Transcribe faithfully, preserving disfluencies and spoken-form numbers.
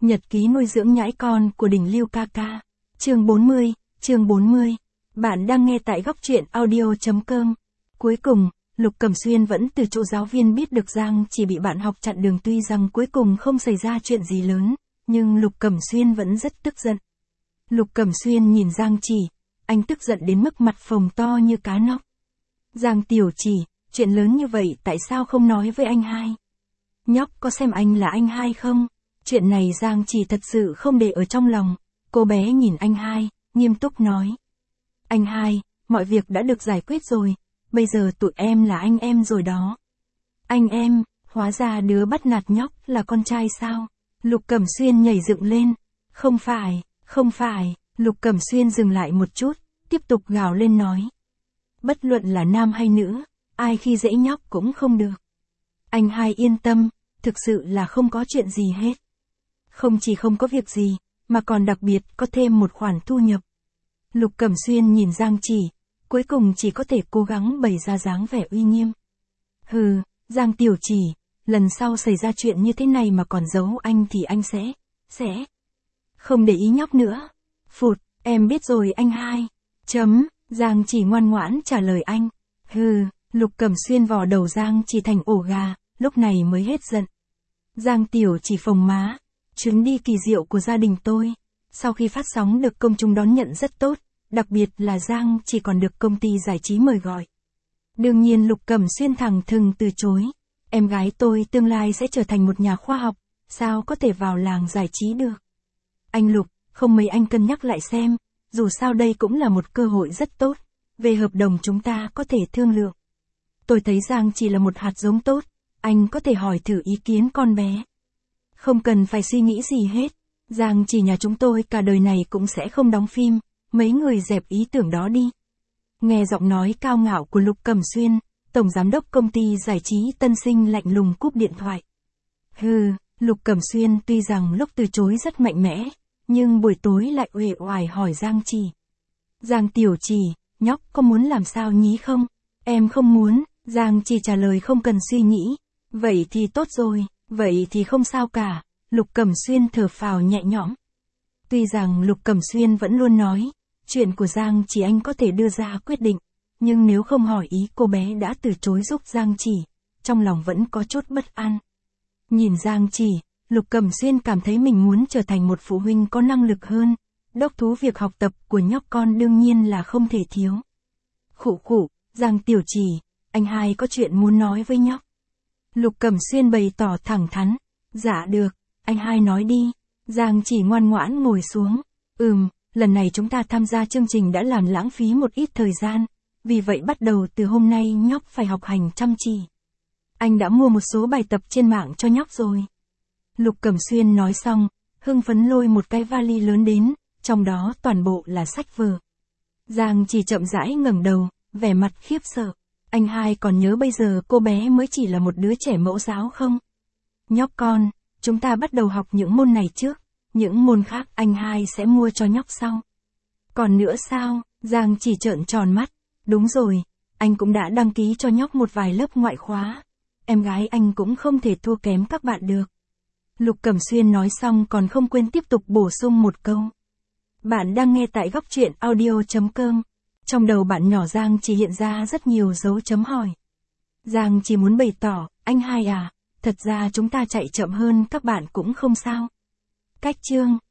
Nhật ký nuôi dưỡng nhãi con của đỉnh lưu ca ca. Chương bốn mươi, chương bốn mươi. Bạn đang nghe tại góc truyện audio chấm com. Cuối cùng, Lục Cẩm Xuyên vẫn từ chỗ giáo viên biết được Giang chỉ bị bạn học chặn đường, tuy rằng cuối cùng không xảy ra chuyện gì lớn, nhưng Lục Cẩm Xuyên vẫn rất tức giận. Lục Cẩm Xuyên nhìn Giang Chỉ, anh tức giận đến mức mặt phồng to như cá nóc. Giang Tiểu Chỉ, chuyện lớn như vậy tại sao không nói với anh hai? Nhóc có xem anh là anh hai không? Chuyện này Giang Chỉ thật sự không để ở trong lòng. Cô bé nhìn anh hai, nghiêm túc nói. Anh hai, mọi việc đã được giải quyết rồi, bây giờ tụi em là anh em rồi đó. Anh em, hóa ra đứa bắt nạt nhóc là con trai sao? Lục Cẩm Xuyên nhảy dựng lên. Không phải, không phải, Lục Cẩm Xuyên dừng lại một chút, tiếp tục gào lên nói. Bất luận là nam hay nữ, ai khi dễ nhóc cũng không được. Anh hai yên tâm, thực sự là không có chuyện gì hết. Không chỉ không có việc gì, mà còn đặc biệt có thêm một khoản thu nhập. Lục Cẩm Xuyên nhìn Giang Chỉ, cuối cùng chỉ có thể cố gắng bày ra dáng vẻ uy nghiêm. Hừ, Giang Tiểu Chỉ, lần sau xảy ra chuyện như thế này mà còn giấu anh thì anh sẽ, sẽ không để ý nhóc nữa. Phụt, em biết rồi anh hai. Chấm, Giang Chỉ ngoan ngoãn trả lời anh. Hừ, Lục Cẩm Xuyên vò đầu Giang Chỉ thành ổ gà, lúc này mới hết giận. Giang Tiểu Chỉ phồng má. Chuyến đi kỳ diệu của gia đình tôi, sau khi phát sóng được công chúng đón nhận rất tốt, đặc biệt là Giang Chỉ còn được công ty giải trí mời gọi. Đương nhiên Lục Cẩm Xuyên thẳng thừng từ chối. Em gái tôi tương lai sẽ trở thành một nhà khoa học, sao có thể vào làng giải trí được. Anh Lục, không mấy anh cân nhắc lại xem, dù sao đây cũng là một cơ hội rất tốt, về hợp đồng chúng ta có thể thương lượng. Tôi thấy Giang chỉ là một hạt giống tốt, anh có thể hỏi thử ý kiến con bé. Không cần phải suy nghĩ gì hết, Giang chỉ nhà chúng tôi cả đời này cũng sẽ không đóng phim, mấy người dẹp ý tưởng đó đi. Nghe giọng nói cao ngạo của Lục Cẩm Xuyên, tổng giám đốc công ty giải trí Tân Sinh lạnh lùng cúp điện thoại. Hừ, Lục Cẩm Xuyên tuy rằng lúc từ chối rất mạnh mẽ, nhưng buổi tối lại uể oải hỏi Giang Chỉ. Giang Tiểu Chỉ, nhóc có muốn làm sao nhí không? Em không muốn, Giang Chỉ trả lời không cần suy nghĩ. Vậy thì tốt rồi. Vậy thì không sao cả, Lục Cẩm Xuyên thở phào nhẹ nhõm. Tuy rằng Lục Cẩm Xuyên vẫn luôn nói, chuyện của Giang Chỉ anh có thể đưa ra quyết định, nhưng nếu không hỏi ý cô bé đã từ chối giúp Giang Chỉ, trong lòng vẫn có chút bất an. Nhìn Giang Chỉ, Lục Cẩm Xuyên cảm thấy mình muốn trở thành một phụ huynh có năng lực hơn, đốc thú việc học tập của nhóc con đương nhiên là không thể thiếu. Khụ khụ, Giang Tiểu Chỉ, anh hai có chuyện muốn nói với nhóc. Lục Cẩm Xuyên bày tỏ thẳng thắn. Dạ được, anh hai nói đi. Giang Chỉ ngoan ngoãn ngồi xuống. Ừm, lần này chúng ta tham gia chương trình đã làm lãng phí một ít thời gian, vì vậy bắt đầu từ hôm nay nhóc phải học hành chăm chỉ. Anh đã mua một số bài tập trên mạng cho nhóc rồi. Lục Cẩm Xuyên nói xong, hưng phấn lôi một cái vali lớn đến, trong đó toàn bộ là sách vở. Giang Chỉ chậm rãi ngẩng đầu, vẻ mặt khiếp sợ. Anh hai còn nhớ bây giờ cô bé mới chỉ là một đứa trẻ mẫu giáo không? Nhóc con, chúng ta bắt đầu học những môn này trước, những môn khác anh hai sẽ mua cho nhóc sau. Còn nữa sao? Giang Chỉ trợn tròn mắt. Đúng rồi, anh cũng đã đăng ký cho nhóc một vài lớp ngoại khóa. Em gái anh cũng không thể thua kém các bạn được. Lục Cẩm Xuyên nói xong còn không quên tiếp tục bổ sung một câu. Bạn đang nghe tại góc truyện audio chấm com. Trong đầu bạn nhỏ Giang Chỉ hiện ra rất nhiều dấu chấm hỏi. Giang chỉ muốn bày tỏ, anh hai à, thật ra chúng ta chạy chậm hơn các bạn cũng không sao. Cách chương